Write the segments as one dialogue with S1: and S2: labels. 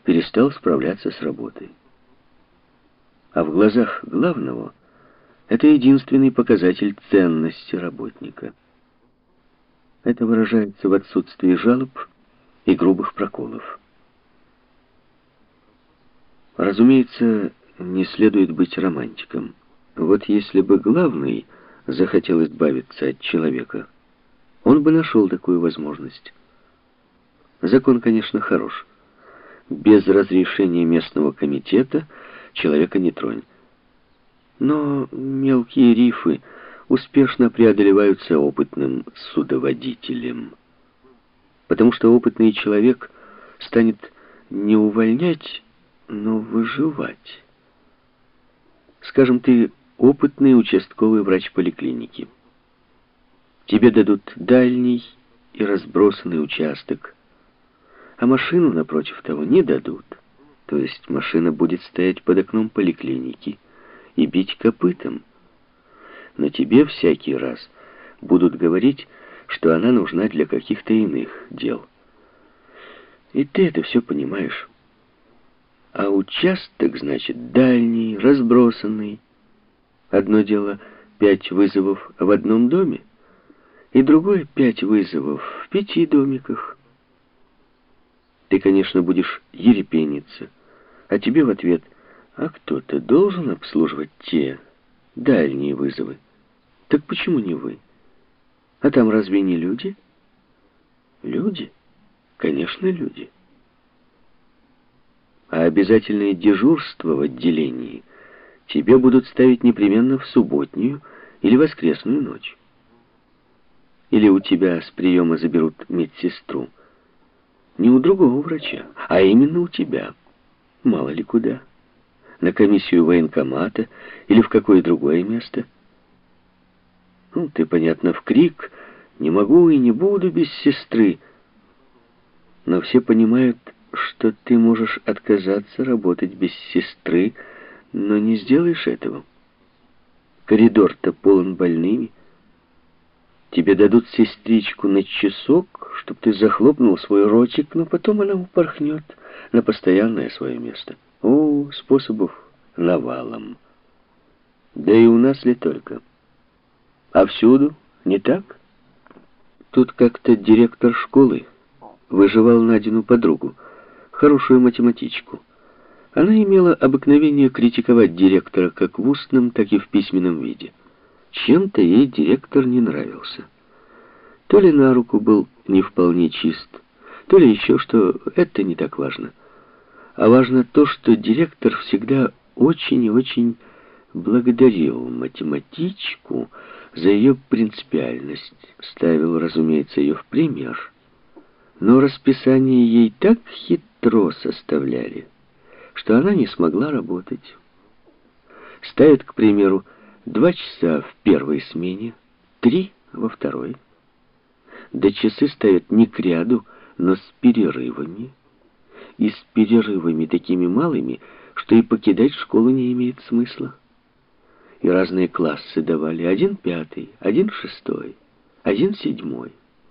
S1: перестал справляться с работой. А в глазах главного это единственный показатель ценности работника. Это выражается в отсутствии жалоб и грубых проколов. Разумеется, не следует быть романтиком. Вот если бы главный захотел избавиться от человека, он бы нашел такую возможность. Закон, конечно, хорош. Без разрешения местного комитета человека не тронь. Но мелкие рифы успешно преодолеваются опытным судоводителем. Потому что опытный человек станет не увольнять, но выживать. Скажем, ты опытный участковый врач поликлиники. Тебе дадут дальний и разбросанный участок, а машину, напротив того, не дадут. То есть машина будет стоять под окном поликлиники и бить копытом. Но тебе всякий раз будут говорить, что она нужна для каких-то иных дел. И ты это все понимаешь. А участок, значит, дальний, разбросанный. Одно дело 5 вызовов в одном доме, и другое 5 вызовов в 5 домиках. Ты, конечно, будешь ерепениться, а тебе в ответ: а кто-то должен обслуживать те дальние вызовы. Так почему не вы? А там разве не люди? Люди? Конечно, люди. А обязательное дежурство в отделении тебе будут ставить непременно в субботнюю или воскресную ночь. Или у тебя с приема заберут медсестру. Не у другого врача, а именно у тебя. Мало ли куда. На комиссию военкомата или в какое другое место. Ну, ты, понятно, в крик: не могу и не буду без сестры. Но все понимают, что ты можешь отказаться работать без сестры, но не сделаешь этого. Коридор-то полон больными. Тебе дадут сестричку на часок, чтоб ты захлопнул свой ротик, но потом она упорхнет на постоянное свое место. О, способов навалом. Да и у нас ли только. А всюду не так? Тут как-то директор школы выживал Надину подругу, хорошую математичку. Она имела обыкновение критиковать директора как в устном, так и в письменном виде. Чем-то ей директор не нравился. То ли на руку был не вполне чист, то ли еще что, это не так важно. А важно то, что директор всегда очень и очень благодарил математичку за ее принципиальность, ставил, разумеется, ее в пример. Но расписание ей так хитро составляли, что она не смогла работать. Ставят, к примеру, 2 часа в первой смене, 3 во второй. Да часы ставят не к ряду, но с перерывами. И с перерывами такими малыми, что и покидать школу не имеет смысла. И разные классы давали: 1 5, 1 6, 1 7.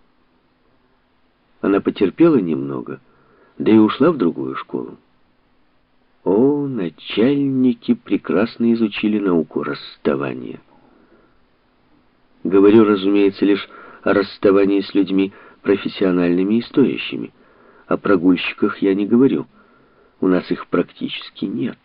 S1: Она потерпела немного, да и ушла в другую школу. О, начальники прекрасно изучили науку расставания. Говорю, разумеется, лишь о расставании с людьми профессиональными и стоящими. О прогульщиках я не говорю. У нас их практически нет.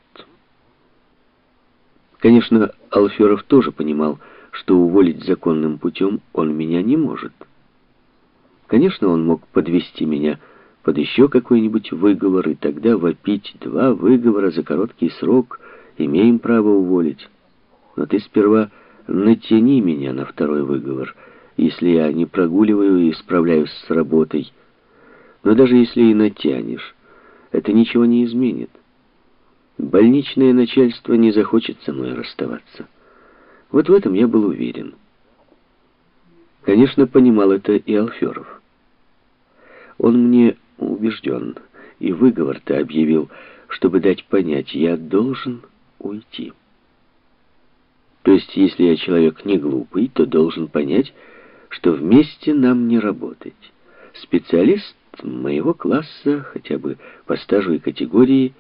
S1: Конечно, Алферов тоже понимал, что уволить законным путем он меня не может. Конечно, он мог подвести меня под еще какой-нибудь выговор, и тогда вопить: 2 выговора за короткий срок, имеем право уволить. Но ты сперва натяни меня на 2-й выговор, если я не прогуливаю и справляюсь с работой. Но даже если и натянешь, это ничего не изменит. Больничное начальство не захочет со мной расставаться. Вот в этом я был уверен. Конечно, понимал это и Алферов. Он мне убежден, и выговор-то объявил, чтобы дать понять: я должен уйти. То есть, если я человек не глупый, то должен понять, что вместе нам не работать. Специалист моего класса, хотя бы по стажу и категории,